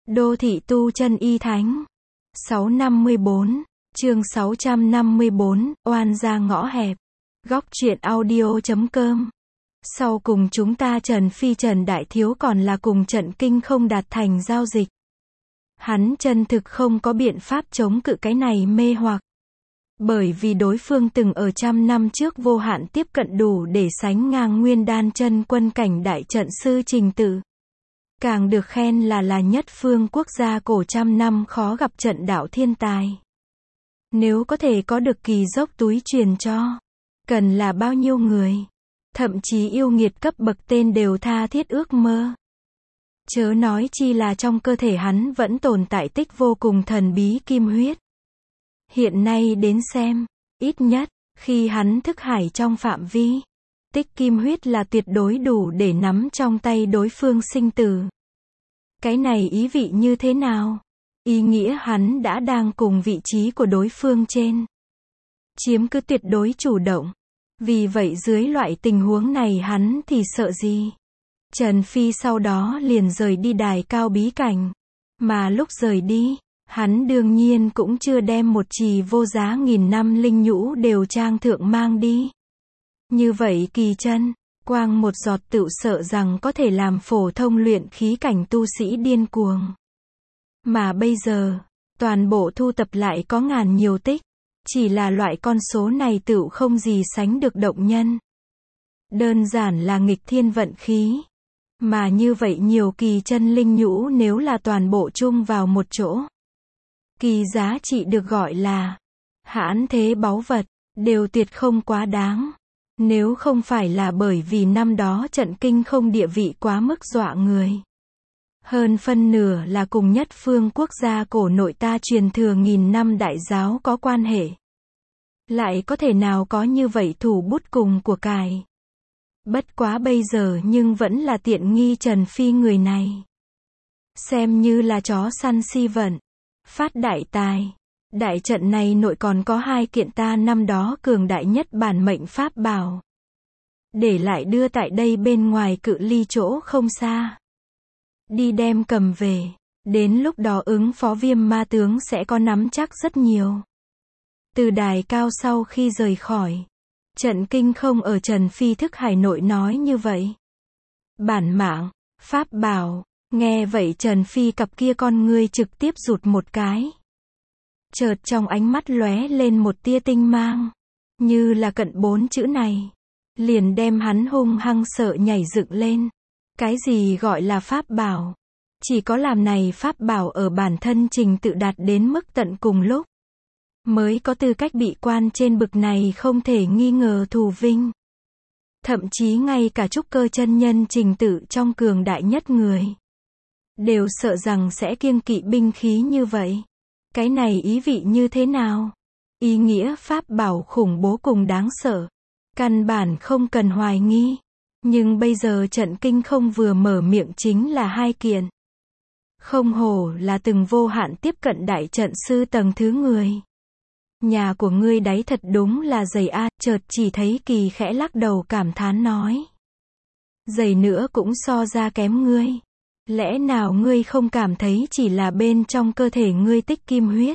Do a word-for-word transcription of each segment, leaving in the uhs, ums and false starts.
Đô thị tu chân y thánh. sáu trăm năm mươi bốn, chương sáu trăm năm mươi bốn, oan gia ngõ hẹp. Góc truyện audio chấm com. Sau cùng chúng ta Trần Phi Trần Đại Thiếu còn là cùng Trận Kinh không đạt thành giao dịch. Hắn chân thực không có biện pháp chống cự cái này mê hoặc. Bởi vì đối phương từng ở trăm năm trước vô hạn tiếp cận đủ để sánh ngang nguyên đan chân quân cảnh đại trận sư Trình Tự. Càng được khen là là nhất phương quốc gia cổ trăm năm khó gặp trận đạo thiên tài. Nếu có thể có được kỳ dốc túi truyền cho, cần là bao nhiêu người, thậm chí yêu nghiệt cấp bậc tên đều tha thiết ước mơ. Chớ nói chi là trong cơ thể hắn vẫn tồn tại tích vô cùng thần bí kim huyết. Hiện nay đến xem, ít nhất, khi hắn thức hải trong phạm vi, tích kim huyết là tuyệt đối đủ để nắm trong tay đối phương sinh tử. Cái này ý vị như thế nào? Ý nghĩa hắn đã đang cùng vị trí của đối phương trên chiếm cứ tuyệt đối chủ động. Vì vậy dưới loại tình huống này hắn thì sợ gì? Trần Phi sau đó liền rời đi đài cao bí cảnh. Mà lúc rời đi, hắn đương nhiên cũng chưa đem một trì vô giá nghìn năm linh nhũ đều trang thượng mang đi. Như vậy kỳ chân, quang một giọt tựu sợ rằng có thể làm phổ thông luyện khí cảnh tu sĩ điên cuồng. Mà bây giờ, toàn bộ thu tập lại có ngàn nhiều tích. Chỉ là loại con số này tựu không gì sánh được động nhân. Đơn giản là nghịch thiên vận khí. Mà như vậy nhiều kỳ chân linh nhũ nếu là toàn bộ chung vào một chỗ. Kỳ giá trị được gọi là hãn thế báu vật, đều tuyệt không quá đáng. Nếu không phải là bởi vì năm đó Trận Kinh không địa vị quá mức dọa người. Hơn phân nửa là cùng nhất phương quốc gia cổ nội ta truyền thừa nghìn năm đại giáo có quan hệ. Lại có thể nào có như vậy thủ bút cùng của cải. Bất quá bây giờ nhưng vẫn là tiện nghi Trần Phi người này. Xem như là chó săn si vận. Phát đại tài. Đại trận này nội còn có hai kiện ta năm đó cường đại nhất bản mệnh pháp bảo. Để lại đưa tại đây bên ngoài cự ly chỗ không xa. Đi đem cầm về. Đến lúc đó ứng phó Viêm ma tướng sẽ có nắm chắc rất nhiều. Từ đài cao sau khi rời khỏi. Trận Kinh không ở Trần Phi thức hải nội nói như vậy. Bản mạng, pháp bảo. Nghe vậy Trần Phi cặp kia con ngươi trực tiếp rụt một cái. Chợt trong ánh mắt lóe lên một tia tinh mang. Như là cận bốn chữ này. Liền đem hắn hung hăng sợ nhảy dựng lên. Cái gì gọi là pháp bảo? Chỉ có làm này pháp bảo ở bản thân Trình Tự đạt đến mức tận cùng lúc. Mới có tư cách bị quan trên bực này không thể nghi ngờ thù vinh. Thậm chí ngay cả trúc cơ chân nhân Trình Tự trong cường đại nhất người. Đều sợ rằng sẽ kiêng kỵ binh khí như vậy. Cái này ý vị như thế nào? Ý nghĩa pháp bảo khủng bố cùng đáng sợ. Căn bản không cần hoài nghi. Nhưng bây giờ Trận Kinh không vừa mở miệng chính là hai kiện. Không hổ là từng vô hạn tiếp cận đại trận sư tầng thứ người. Nhà của ngươi đáy thật đúng là dày a. Chợt chỉ thấy Kỳ khẽ lắc đầu cảm thán nói. Dày nữa cũng so ra kém ngươi. Lẽ nào ngươi không cảm thấy chỉ là bên trong cơ thể ngươi tích kim huyết?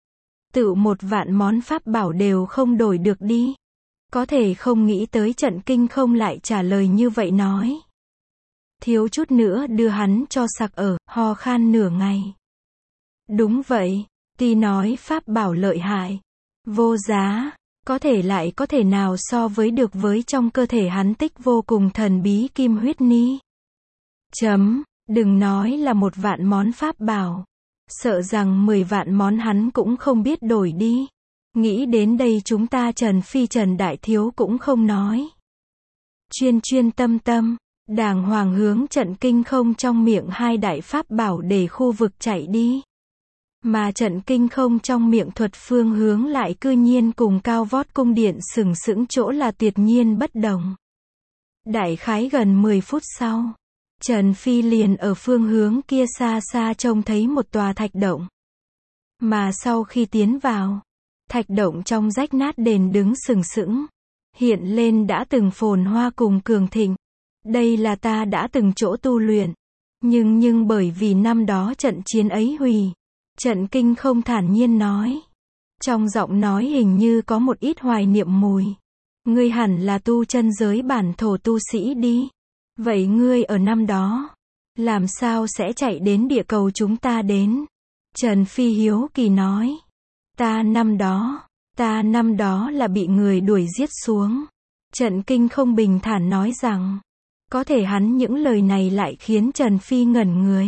Tự một vạn món pháp bảo đều không đổi được đi. Có thể không nghĩ tới Trận Kinh không lại trả lời như vậy nói. Thiếu chút nữa đưa hắn cho sặc ở, ho khan nửa ngày. Đúng vậy, tuy nói pháp bảo lợi hại, vô giá, có thể lại có thể nào so với được với trong cơ thể hắn tích vô cùng thần bí kim huyết ni. Chấm, đừng nói là một vạn món pháp bảo. Sợ rằng mười vạn món hắn cũng không biết đổi đi. Nghĩ đến đây chúng ta Trần Phi Trần Đại Thiếu cũng không nói. Chuyên chuyên tâm tâm, đàng hoàng hướng Trận Kinh không trong miệng hai đại pháp bảo để khu vực chạy đi. Mà Trận Kinh không trong miệng thuật phương hướng lại cư nhiên cùng cao vót cung điện sừng sững chỗ là tuyệt nhiên bất đồng. Đại khái gần mười phút sau, Trần Phi liền ở phương hướng kia xa xa trông thấy một tòa thạch động. Mà sau khi tiến vào, thạch động trong rách nát đền đứng sừng sững, hiện lên đã từng phồn hoa cùng cường thịnh. Đây là ta đã từng chỗ tu luyện. Nhưng nhưng bởi vì năm đó trận chiến ấy hủy. Trận Kinh không thản nhiên nói. Trong giọng nói hình như có một ít hoài niệm mùi. Ngươi hẳn là tu chân giới bản thổ tu sĩ đi. Vậy ngươi ở năm đó, làm sao sẽ chạy đến địa cầu chúng ta đến? Trần Phi hiếu kỳ nói. Ta năm đó, ta năm đó là bị người đuổi giết xuống. Trận Kinh không bình thản nói rằng. Có thể hắn những lời này lại khiến Trần Phi ngẩn người.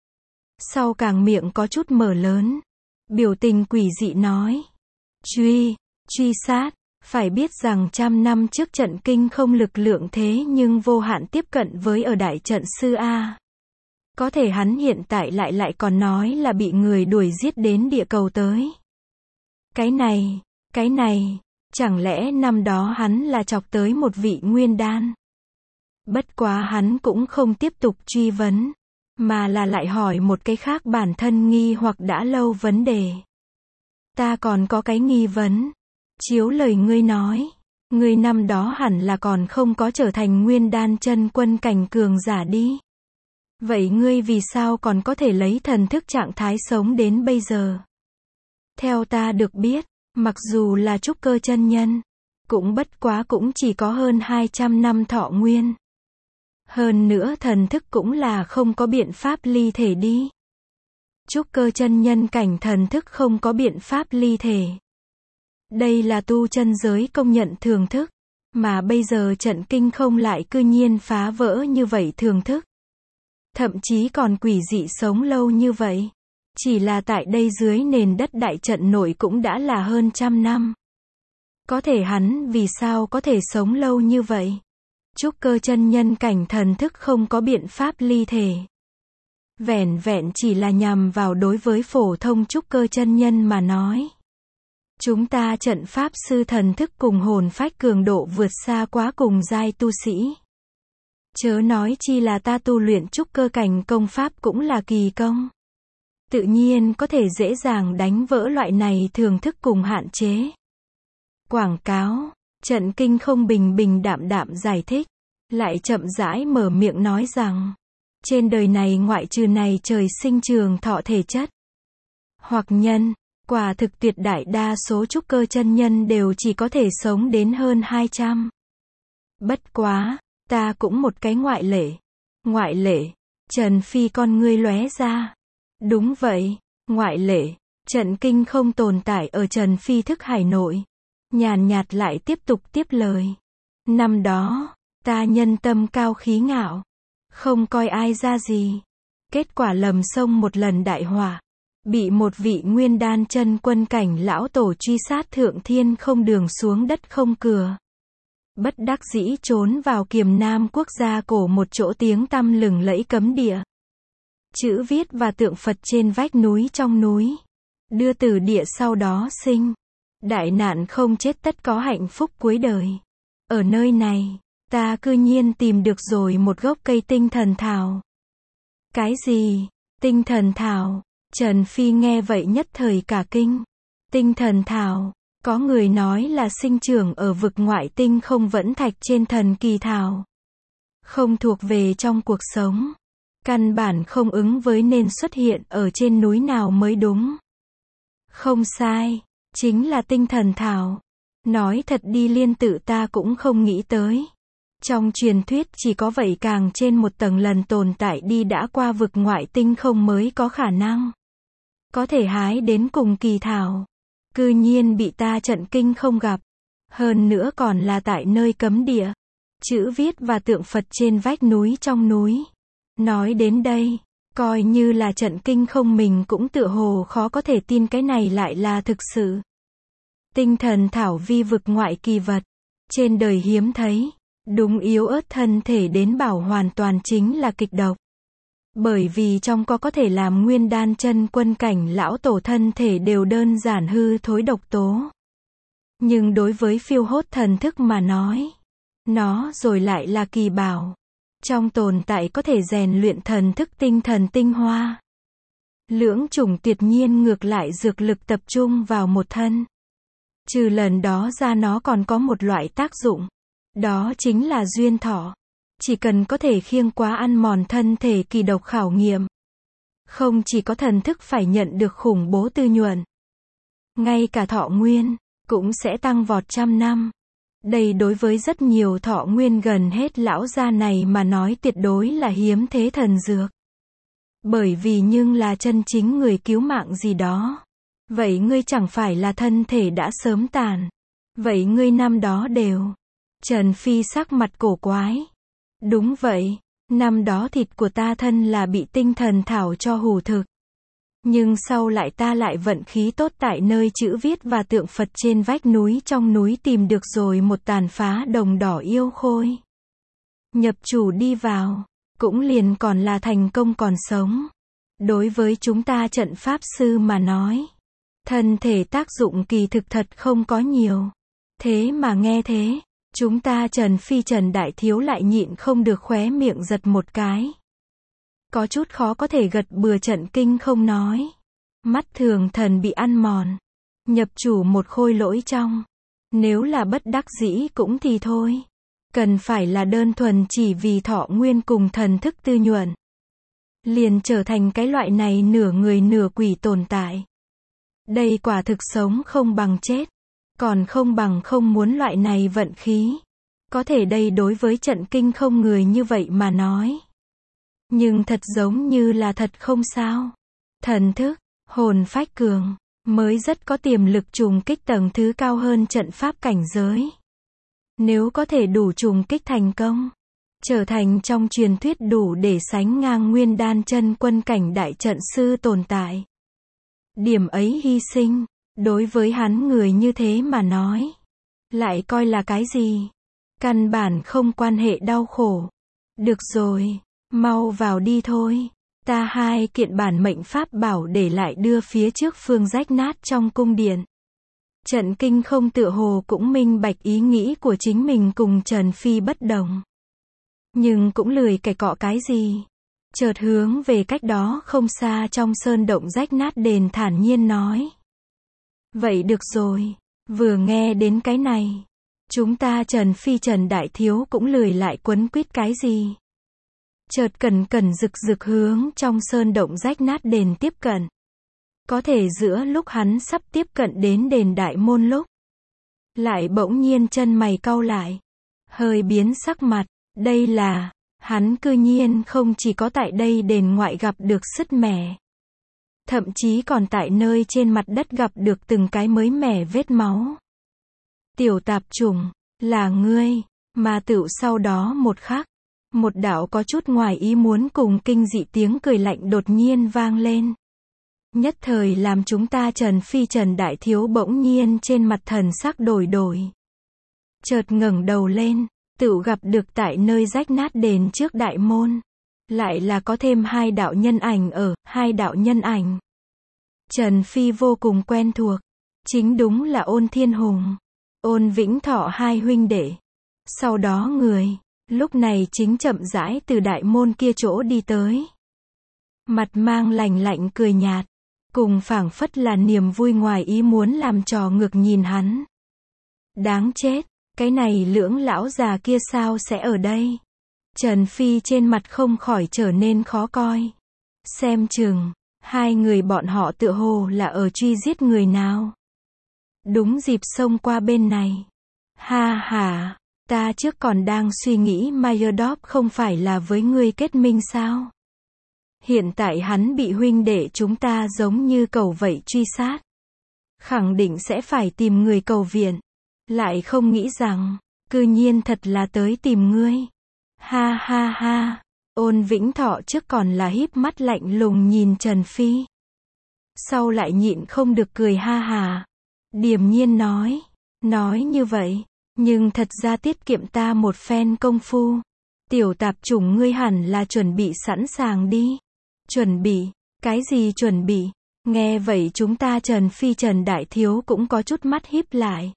Sau càng miệng có chút mở lớn. Biểu tình quỷ dị nói. Truy, truy sát. Phải biết rằng trăm năm trước Trận Kinh không lực lượng thế nhưng vô hạn tiếp cận với ở đại trận sư A. Có thể hắn hiện tại lại lại còn nói là bị người đuổi giết đến địa cầu tới. Cái này, cái này, chẳng lẽ năm đó hắn là chọc tới một vị nguyên đan? Bất quá hắn cũng không tiếp tục truy vấn, mà là lại hỏi một cái khác bản thân nghi hoặc đã lâu vấn đề. Ta còn có cái nghi vấn. Chiếu lời ngươi nói, ngươi năm đó hẳn là còn không có trở thành nguyên đan chân quân cảnh cường giả đi. Vậy ngươi vì sao còn có thể lấy thần thức trạng thái sống đến bây giờ? Theo ta được biết, mặc dù là trúc cơ chân nhân, cũng bất quá cũng chỉ có hơn hai trăm năm thọ nguyên. Hơn nữa thần thức cũng là không có biện pháp ly thể đi. Trúc cơ chân nhân cảnh thần thức không có biện pháp ly thể. Đây là tu chân giới công nhận thường thức, mà bây giờ Trận Kinh không lại cư nhiên phá vỡ như vậy thường thức. Thậm chí còn quỷ dị sống lâu như vậy. Chỉ là tại đây dưới nền đất đại trận nội cũng đã là hơn trăm năm. Có thể hắn vì sao có thể sống lâu như vậy? Trúc cơ chân nhân cảnh thần thức không có biện pháp ly thể. Vẻn vẹn chỉ là nhằm vào đối với phổ thông trúc cơ chân nhân mà nói. Chúng ta trận pháp sư thần thức cùng hồn phách cường độ vượt xa quá cùng giai tu sĩ. Chớ nói chi là ta tu luyện trúc cơ cảnh công pháp cũng là kỳ công. Tự nhiên có thể dễ dàng đánh vỡ loại này thường thức cùng hạn chế. Quảng cáo, Trận Kinh không bình bình đạm đạm giải thích, lại chậm rãi mở miệng nói rằng, trên đời này ngoại trừ này trời sinh trường thọ thể chất, hoặc nhân, quả thực tuyệt đại đa số trúc cơ chân nhân đều chỉ có thể sống đến hơn hai trăm. Bất quá, ta cũng một cái ngoại lệ. Ngoại lệ, Trần Phi con ngươi lóe ra. Đúng vậy, ngoại lệ, Trận Kinh không tồn tại ở Trần Phi thức hải nội. Nhàn nhạt lại tiếp tục tiếp lời. Năm đó, ta nhân tâm cao khí ngạo, không coi ai ra gì. Kết quả lầm sông một lần đại họa, bị một vị nguyên đan chân quân cảnh lão tổ truy sát thượng thiên không đường xuống đất không cửa. Bất đắc dĩ trốn vào Kiềm Nam quốc gia cổ một chỗ tiếng tăm lừng lẫy cấm địa. Chữ viết và tượng Phật trên vách núi trong núi. Đưa từ địa sau đó sinh. Đại nạn không chết tất có hạnh phúc cuối đời. Ở nơi này, ta cư nhiên tìm được rồi một gốc cây tinh thần thảo. Cái gì? Tinh thần thảo? Trần Phi nghe vậy nhất thời cả kinh. Tinh thần thảo, có người nói là sinh trưởng ở vực ngoại tinh không vẫn thạch trên thần kỳ thảo. Không thuộc về trong cuộc sống. Căn bản không ứng với nên xuất hiện ở trên núi nào mới đúng. Không sai, chính là tinh thần thảo. Nói thật đi liên tự ta cũng không nghĩ tới. Trong truyền thuyết chỉ có vậy càng trên một tầng lần tồn tại đi đã qua vực ngoại tinh không mới có khả năng. Có thể hái đến cùng kỳ thảo. Cư nhiên bị ta Trận Kinh không gặp. Hơn nữa còn là tại nơi cấm địa. Chữ viết và tượng Phật trên vách núi trong núi. Nói đến đây, coi như là Trận Kinh không mình cũng tựa hồ khó có thể tin cái này lại là thực sự. Tinh thần thảo vi vực ngoại kỳ vật. Trên đời hiếm thấy. Đúng yếu ớt thân thể đến bảo hoàn toàn chính là kịch độc. Bởi vì trong có có thể làm nguyên đan chân quân cảnh lão tổ thân thể đều đơn giản hư thối độc tố. Nhưng đối với phiêu hốt thần thức mà nói, nó rồi lại là kỳ bảo. Trong tồn tại có thể rèn luyện thần thức tinh thần tinh hoa. Lưỡng chủng tuyệt nhiên ngược lại dược lực tập trung vào một thân. Trừ lần đó ra nó còn có một loại tác dụng. Đó chính là duyên thọ. Chỉ cần có thể khiêng quá ăn mòn thân thể kỳ độc khảo nghiệm. Không chỉ có thần thức phải nhận được khủng bố tư nhuận. Ngay cả thọ nguyên, cũng sẽ tăng vọt trăm năm. Đây đối với rất nhiều thọ nguyên gần hết lão gia này mà nói tuyệt đối là hiếm thế thần dược. Bởi vì nhưng là chân chính người cứu mạng gì đó. Vậy ngươi chẳng phải là thân thể đã sớm tàn. Vậy ngươi năm đó đều. Trần Phi sắc mặt cổ quái. Đúng vậy, năm đó thịt của ta thân là bị tinh thần thảo cho hủ thực. Nhưng sau lại ta lại vận khí tốt tại nơi chữ viết và tượng Phật trên vách núi trong núi tìm được rồi một tàn phá đồng đỏ yêu khôi. Nhập chủ đi vào, cũng liền còn là thành công còn sống. Đối với chúng ta trận pháp sư mà nói, thân thể tác dụng kỳ thực thật không có nhiều. Thế mà nghe thế, chúng ta Trần Phi Trần Đại Thiếu lại nhịn không được khóe miệng giật một cái. Có chút khó có thể gật bừa trận kinh không nói. Mắt thường thần bị ăn mòn. Nhập chủ một khôi lỗi trong. Nếu là bất đắc dĩ cũng thì thôi. Cần phải là đơn thuần chỉ vì thọ nguyên cùng thần thức tư nhuận. Liền trở thành cái loại này nửa người nửa quỷ tồn tại. Đây quả thực sống không bằng chết. Còn không bằng không muốn loại này vận khí. Có thể đây đối với trận kinh không người như vậy mà nói. Nhưng thật giống như là thật không sao. Thần thức, hồn phách cường, mới rất có tiềm lực trùng kích tầng thứ cao hơn trận pháp cảnh giới. Nếu có thể đủ trùng kích thành công, trở thành trong truyền thuyết đủ để sánh ngang nguyên đan chân quân cảnh đại trận sư tồn tại. Điểm ấy hy sinh, đối với hắn người như thế mà nói, lại coi là cái gì? Căn bản không quan hệ đau khổ. Được rồi, mau vào đi thôi. Ta hai kiện bản mệnh pháp bảo để lại đưa phía trước phương rách nát trong cung điện. Trận kinh không tựa hồ cũng minh bạch ý nghĩ của chính mình cùng Trần Phi bất đồng. Nhưng cũng lười cày cọ cái gì. Chợt hướng về cách đó không xa trong sơn động rách nát đền thản nhiên nói. Vậy được rồi, vừa nghe đến cái này. Chúng ta Trần Phi Trần Đại Thiếu cũng lười lại quấn quýt cái gì. Chợt cẩn cẩn rực rực hướng trong sơn động rách nát đền tiếp cận. Có thể giữa lúc hắn sắp tiếp cận đến đền đại môn lúc. Lại bỗng nhiên chân mày cau lại. Hơi biến sắc mặt, đây là, hắn cư nhiên không chỉ có tại đây đền ngoại gặp được sứt mẻ. Thậm chí còn tại nơi trên mặt đất gặp được từng cái mới mẻ vết máu. Tiểu tạp chủng, là ngươi, mà tựu sau đó một khắc. Một đạo có chút ngoài ý muốn cùng kinh dị tiếng cười lạnh đột nhiên vang lên. Nhất thời làm chúng ta Trần Phi Trần Đại Thiếu bỗng nhiên trên mặt thần sắc đổi đổi. Chợt ngẩng đầu lên, tựu gặp được tại nơi rách nát đền trước đại môn. Lại là có thêm hai đạo nhân ảnh ở, hai đạo nhân ảnh. Trần Phi vô cùng quen thuộc. Chính đúng là Ôn Thiên Hùng, Ôn Vĩnh Thọ hai huynh đệ. Sau đó người, lúc này chính chậm rãi từ đại môn kia chỗ đi tới. Mặt mang lạnh lạnh cười nhạt. Cùng phảng phất là niềm vui ngoài ý muốn làm trò ngược nhìn hắn. Đáng chết, cái này lưỡng lão già kia sao sẽ ở đây? Trần Phi trên mặt không khỏi trở nên khó coi. Xem chừng, hai người bọn họ tựa hồ là ở truy giết người nào. Đúng dịp xông qua bên này. Ha ha, ta trước còn đang suy nghĩ Mayerdorp không phải là với ngươi kết minh sao? Hiện tại hắn bị huynh đệ chúng ta giống như cầu vậy truy sát. Khẳng định sẽ phải tìm người cầu viện. Lại không nghĩ rằng, cư nhiên thật là tới tìm ngươi. Ha ha ha, Ôn Vĩnh Thọ trước còn là híp mắt lạnh lùng nhìn Trần Phi. Sau lại nhịn không được cười ha hà. Điềm nhiên nói, nói như vậy, nhưng thật ra tiết kiệm ta một phen công phu. Tiểu tạp chủng ngươi hẳn là chuẩn bị sẵn sàng đi. Chuẩn bị, cái gì chuẩn bị? Nghe vậy chúng ta Trần Phi Trần Đại Thiếu cũng có chút mắt híp lại.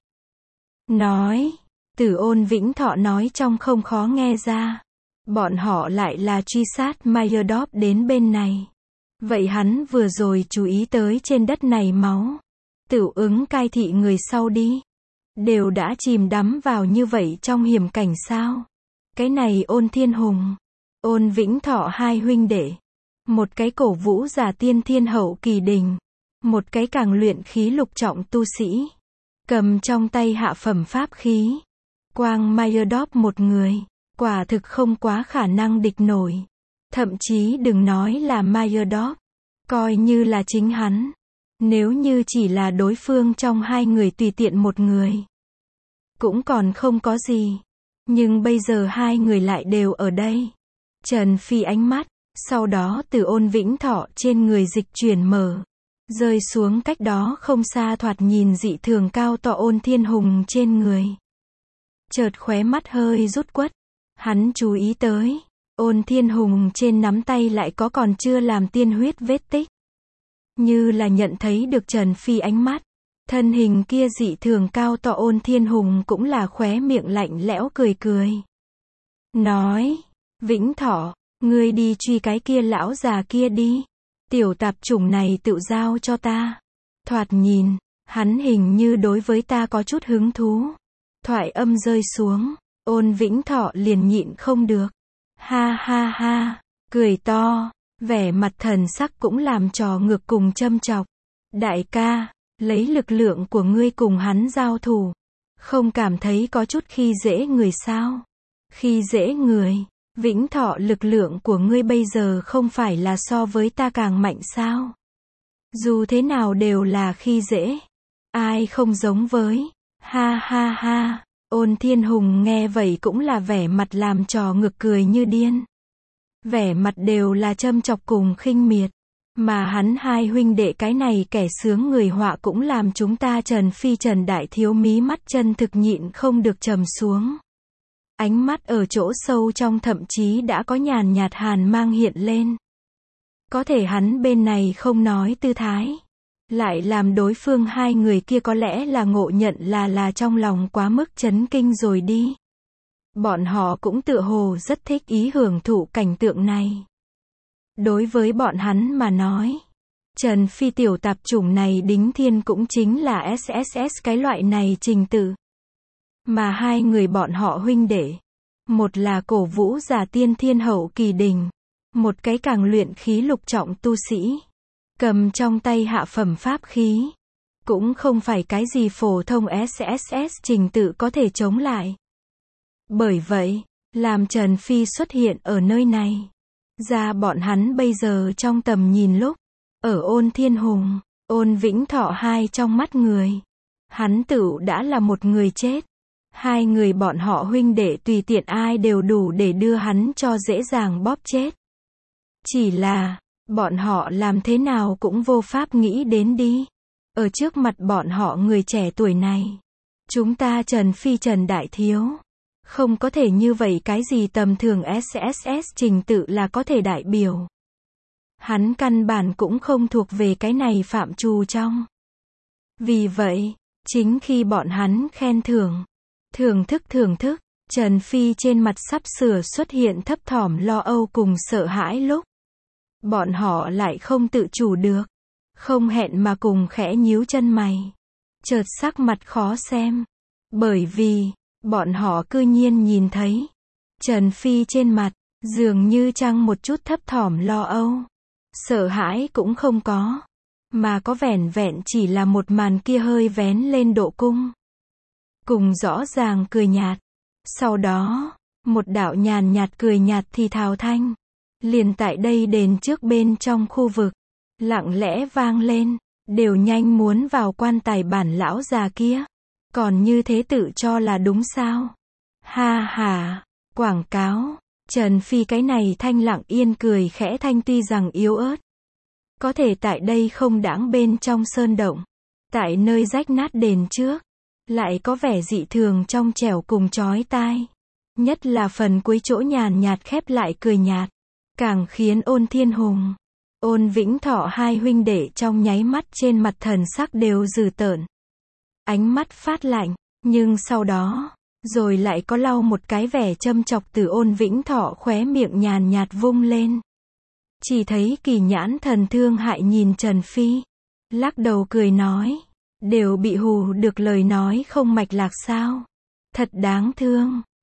Nói, từ Ôn Vĩnh Thọ nói trong không khó nghe ra. Bọn họ lại là truy sát Mayerdorp đến bên này. Vậy hắn vừa rồi chú ý tới trên đất này máu. Tửu ứng cai thị người sau đi. Đều đã chìm đắm vào như vậy trong hiểm cảnh sao? Cái này Ôn Thiên Hùng, Ôn Vĩnh Thọ hai huynh đệ. Một cái cổ vũ giả tiên thiên hậu kỳ đỉnh. Một cái càng luyện khí lục trọng tu sĩ. Cầm trong tay hạ phẩm pháp khí. Quang Mayerdop một người. Quả thực không quá khả năng địch nổi. Thậm chí đừng nói là Mayerdop. Coi như là chính hắn. Nếu như chỉ là đối phương trong hai người tùy tiện một người. Cũng còn không có gì. Nhưng bây giờ hai người lại đều ở đây. Trần Phi ánh mắt. Sau đó từ Ôn Vĩnh Thọ trên người dịch chuyển mở. Rơi xuống cách đó không xa thoạt nhìn dị thường cao to Ôn Thiên Hùng trên người. Chợt khóe mắt hơi rút quất. Hắn chú ý tới. Ôn Thiên Hùng trên nắm tay lại có còn chưa làm tiên huyết vết tích. Như là nhận thấy được Trần Phi ánh mắt. Thân hình kia dị thường cao to Ôn Thiên Hùng cũng là khóe miệng lạnh lẽo cười cười. Nói. Vĩnh Thọ. Ngươi đi truy cái kia lão già kia đi. Tiểu tạp chủng này tự giao cho ta. Thoạt nhìn. Hắn hình như đối với ta có chút hứng thú. Thoại âm rơi xuống. Ôn Vĩnh Thọ liền nhịn không được. Ha ha ha. Cười to. Vẻ mặt thần sắc cũng làm trò ngược cùng châm chọc. Đại ca. Lấy lực lượng của ngươi cùng hắn giao thủ. Không cảm thấy có chút khi dễ người sao? Khi dễ người. Vĩnh Thọ, lực lượng của ngươi bây giờ không phải là so với ta càng mạnh sao? Dù thế nào đều là khi dễ. Ai không giống với. Ha ha ha. Ôn Thiên Hùng nghe vậy cũng là vẻ mặt làm trò ngược cười như điên. Vẻ mặt đều là châm chọc cùng khinh miệt. Mà hắn hai huynh đệ cái này kẻ sướng người họa cũng làm chúng ta Trần Phi Trần Đại Thiếu mí mắt chân thực nhịn không được trầm xuống. Ánh mắt ở chỗ sâu trong thậm chí đã có nhàn nhạt hàn mang hiện lên. Có thể hắn bên này không nói tư thái. Lại làm đối phương hai người kia có lẽ là ngộ nhận là là trong lòng quá mức chấn kinh rồi đi. Bọn họ cũng tựa hồ rất thích ý hưởng thụ cảnh tượng này. Đối với bọn hắn mà nói. Trần Phi tiểu tạp chủng này đính thiên cũng chính là ét ét ét cái loại này trình tự. Mà hai người bọn họ huynh đệ. Một là cổ vũ giả tiên thiên hậu kỳ đỉnh. Một cái càng luyện khí lục trọng tu sĩ. Cầm trong tay hạ phẩm pháp khí. Cũng không phải cái gì phổ thông ét ét ét trình tự có thể chống lại. Bởi vậy, làm Trần Phi xuất hiện ở nơi này. Ra bọn hắn bây giờ trong tầm nhìn lúc. Ở Ôn Thiên Hùng, Ôn Vĩnh Thọ hai trong mắt người. Hắn tựu đã là một người chết. Hai người bọn họ huynh đệ tùy tiện ai đều đủ để đưa hắn cho dễ dàng bóp chết. Chỉ là, bọn họ làm thế nào cũng vô pháp nghĩ đến đi. Ở trước mặt bọn họ người trẻ tuổi này. Chúng ta Trần Phi Trần Đại Thiếu. Không có thể như vậy cái gì tầm thường ét ét ét trình tự là có thể đại biểu. Hắn căn bản cũng không thuộc về cái này phạm trù trong. Vì vậy, chính khi bọn hắn khen thưởng, thưởng thức thưởng thức, Trần Phi trên mặt sắp sửa xuất hiện thấp thỏm lo âu cùng sợ hãi lúc. Bọn họ lại không tự chủ được. Không hẹn mà cùng khẽ nhíu chân mày. Chợt sắc mặt khó xem. Bởi vì, bọn họ cư nhiên nhìn thấy. Trần Phi trên mặt, dường như chăng một chút thấp thỏm lo âu. Sợ hãi cũng không có. Mà có vẻn vẹn chỉ là một màn kia hơi vén lên độ cung. Cùng rõ ràng cười nhạt. Sau đó, một đạo nhàn nhạt cười nhạt thì thào thanh. Liền tại đây đền trước bên trong khu vực. Lặng lẽ vang lên. Đều nhanh muốn vào quan tài bản lão già kia. Còn như thế tự cho là đúng sao? Ha ha, quảng cáo. Trần Phi cái này thanh lặng yên cười khẽ thanh tuy rằng yếu ớt. Có thể tại đây không đãng bên trong sơn động. Tại nơi rách nát đền trước. Lại có vẻ dị thường trong trẻo cùng chói tai. Nhất là phần cuối chỗ nhàn nhạt khép lại cười nhạt. Càng khiến Ôn Thiên Hùng, Ôn Vĩnh Thọ hai huynh đệ trong nháy mắt trên mặt thần sắc đều dữ tợn. Ánh mắt phát lạnh, nhưng sau đó, rồi lại có lau một cái vẻ châm chọc từ Ôn Vĩnh Thọ khóe miệng nhàn nhạt vung lên. Chỉ thấy Kỳ Nhãn Thần thương hại nhìn Trần Phi, lắc đầu cười nói, đều bị hù được lời nói không mạch lạc sao? Thật đáng thương.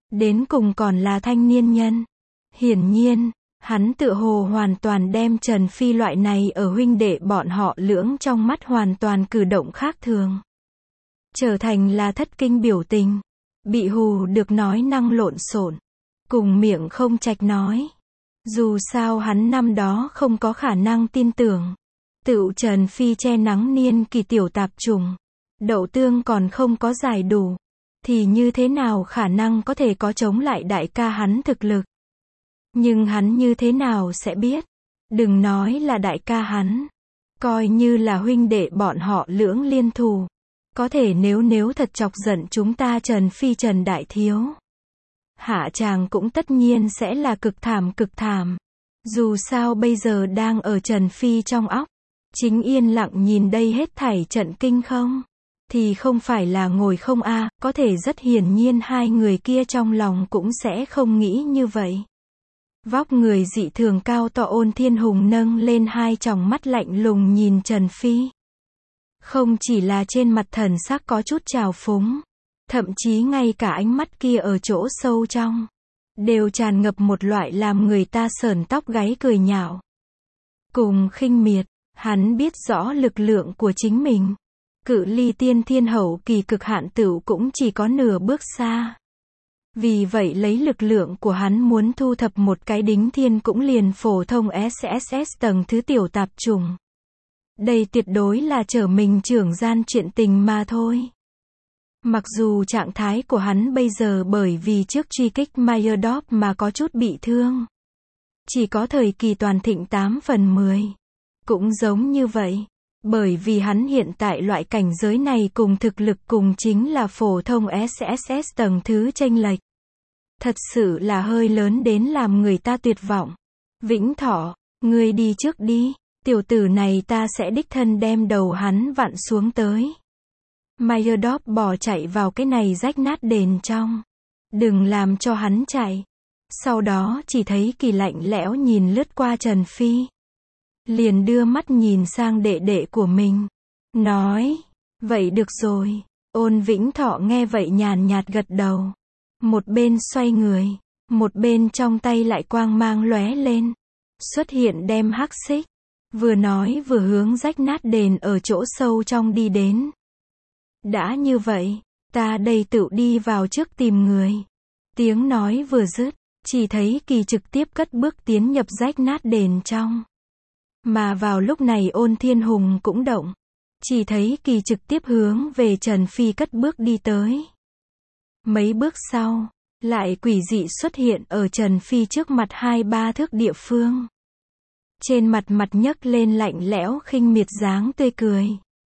Đến cùng còn là thanh niên nhân. Hiển nhiên, hắn tựa hồ hoàn toàn đem Trần Phi loại này ở huynh đệ bọn họ lưỡng trong mắt hoàn toàn cử động khác thường. Trở thành là thất kinh biểu tình. Bị hù được nói năng lộn xộn. Cùng miệng không chạch nói. Dù sao hắn năm đó không có khả năng tin tưởng. Tựu Trần Phi che nắng niên kỳ tiểu tạp trùng. Đậu tương còn không có giải đủ. Thì như thế nào khả năng có thể có chống lại đại ca hắn thực lực. Nhưng hắn như thế nào sẽ biết. Đừng nói là đại ca hắn. Coi như là huynh đệ bọn họ lưỡng liên thù. Có thể nếu nếu thật chọc giận chúng ta Trần Phi Trần Đại Thiếu. Hạ chàng cũng tất nhiên sẽ là cực thảm cực thảm. Dù sao bây giờ đang ở Trần Phi trong óc. Chính yên lặng nhìn đây hết thảy trận kinh không? Thì không phải là ngồi không a, à, có thể rất hiển nhiên hai người kia trong lòng cũng sẽ không nghĩ như vậy. Vóc người dị thường cao to Ôn Thiên Hùng nâng lên hai tròng mắt lạnh lùng nhìn Trần Phi. Không chỉ là trên mặt thần sắc có chút trào phúng, thậm chí ngay cả ánh mắt kia ở chỗ sâu trong, đều tràn ngập một loại làm người ta sởn tóc gáy cười nhạo. Cùng khinh miệt, hắn biết rõ lực lượng của chính mình. Cự ly tiên thiên hậu kỳ cực hạn tựu cũng chỉ có nửa bước xa. Vì vậy lấy lực lượng của hắn muốn thu thập một cái đính thiên cũng liền phổ thông ét ét ét tầng thứ tiểu tạp trùng. Đây tuyệt đối là trở mình trưởng gian chuyện tình mà thôi. Mặc dù trạng thái của hắn bây giờ bởi vì trước truy kích Mayerdorf mà có chút bị thương. Chỉ có thời kỳ toàn thịnh tám phần mười. Cũng giống như vậy. Bởi vì hắn hiện tại loại cảnh giới này cùng thực lực cùng chính là phổ thông ét ét ét tầng thứ chênh lệch. Thật sự là hơi lớn đến làm người ta tuyệt vọng. Vĩnh Thọ, ngươi đi trước đi, tiểu tử này ta sẽ đích thân đem đầu hắn vặn xuống tới. Mayerdorf bỏ chạy vào cái này rách nát đền trong. Đừng làm cho hắn chạy. Sau đó chỉ thấy Kỳ lạnh lẽo nhìn lướt qua Trần Phi. Liền đưa mắt nhìn sang đệ đệ của mình. Nói, vậy được rồi. Ôn Vĩnh Thọ nghe vậy nhàn nhạt gật đầu. Một bên xoay người, một bên trong tay lại quang mang lóe lên. Xuất hiện đem hắc xích. Vừa nói vừa hướng rách nát đền ở chỗ sâu trong đi đến. Đã như vậy, ta đây tự đi vào trước tìm người. Tiếng nói vừa dứt, chỉ thấy Kỳ trực tiếp cất bước tiến nhập rách nát đền trong. Mà vào lúc này Ôn Thiên Hùng cũng động. Chỉ thấy Kỳ trực tiếp hướng về Trần Phi cất bước đi tới. Mấy bước sau, lại quỷ dị xuất hiện ở Trần Phi trước mặt hai ba thước địa phương. Trên mặt mặt nhấc lên lạnh lẽo khinh miệt dáng tươi cười.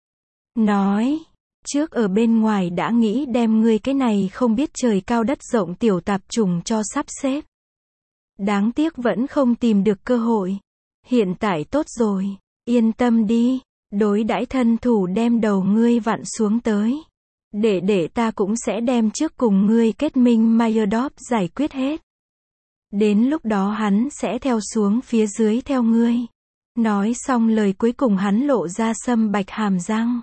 Nói, trước ở bên ngoài đã nghĩ đem ngươi cái này không biết trời cao đất rộng tiểu tạp trùng cho sắp xếp. Đáng tiếc vẫn không tìm được cơ hội. Hiện tại tốt rồi, yên tâm đi, đối đãi thân thủ đem đầu ngươi vặn xuống tới. Để để ta cũng sẽ đem trước cùng ngươi kết minh Mayerdorf giải quyết hết. Đến lúc đó hắn sẽ theo xuống phía dưới theo ngươi. Nói xong lời cuối cùng hắn lộ ra sâm bạch hàm răng.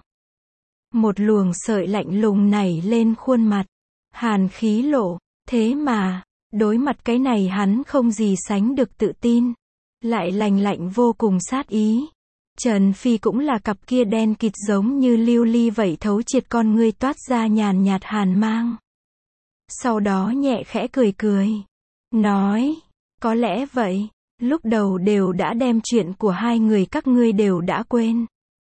Một luồng sợi lạnh lùng nảy lên khuôn mặt. Hàn khí lộ, thế mà, đối mặt cái này hắn không gì sánh được tự tin. Lại lành lạnh vô cùng sát ý. Trần Phi cũng là cặp kia đen kịt giống như lưu ly vậy thấu triệt con ngươi toát ra nhàn nhạt hàn mang. Sau đó nhẹ khẽ cười cười. Nói, có lẽ vậy, lúc đầu đều đã đem chuyện của hai người các ngươi đều đã quên.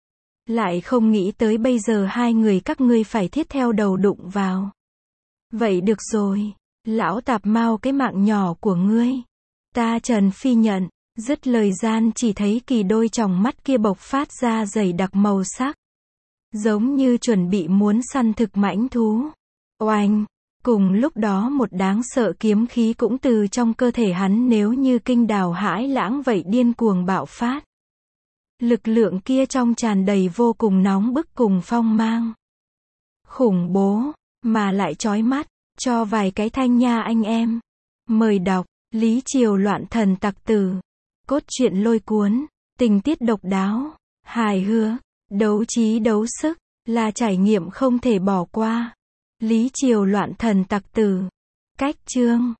Lại không nghĩ tới bây giờ hai người các ngươi phải thiết theo đầu đụng vào. Vậy được rồi, lão tạp mau cái mạng nhỏ của ngươi. Ta Trần Phi nhận. Dứt lời gian chỉ thấy Kỳ đôi tròng mắt kia bộc phát ra dày đặc màu sắc. Giống như chuẩn bị muốn săn thực mãnh thú. Oanh! Cùng lúc đó một đáng sợ kiếm khí cũng từ trong cơ thể hắn nếu như kinh đào hãi lãng vậy điên cuồng bạo phát. Lực lượng kia trong tràn đầy vô cùng nóng bức cùng phong mang. Khủng bố, mà lại chói mắt, cho vài cái thanh nha anh em. Mời đọc, Lý Triều Loạn Thần Tặc Tử. Cốt truyện lôi cuốn, tình tiết độc đáo, hài hước, đấu trí đấu sức, là trải nghiệm không thể bỏ qua. Lý Triều Loạn Thần Tặc Tử. Cách chương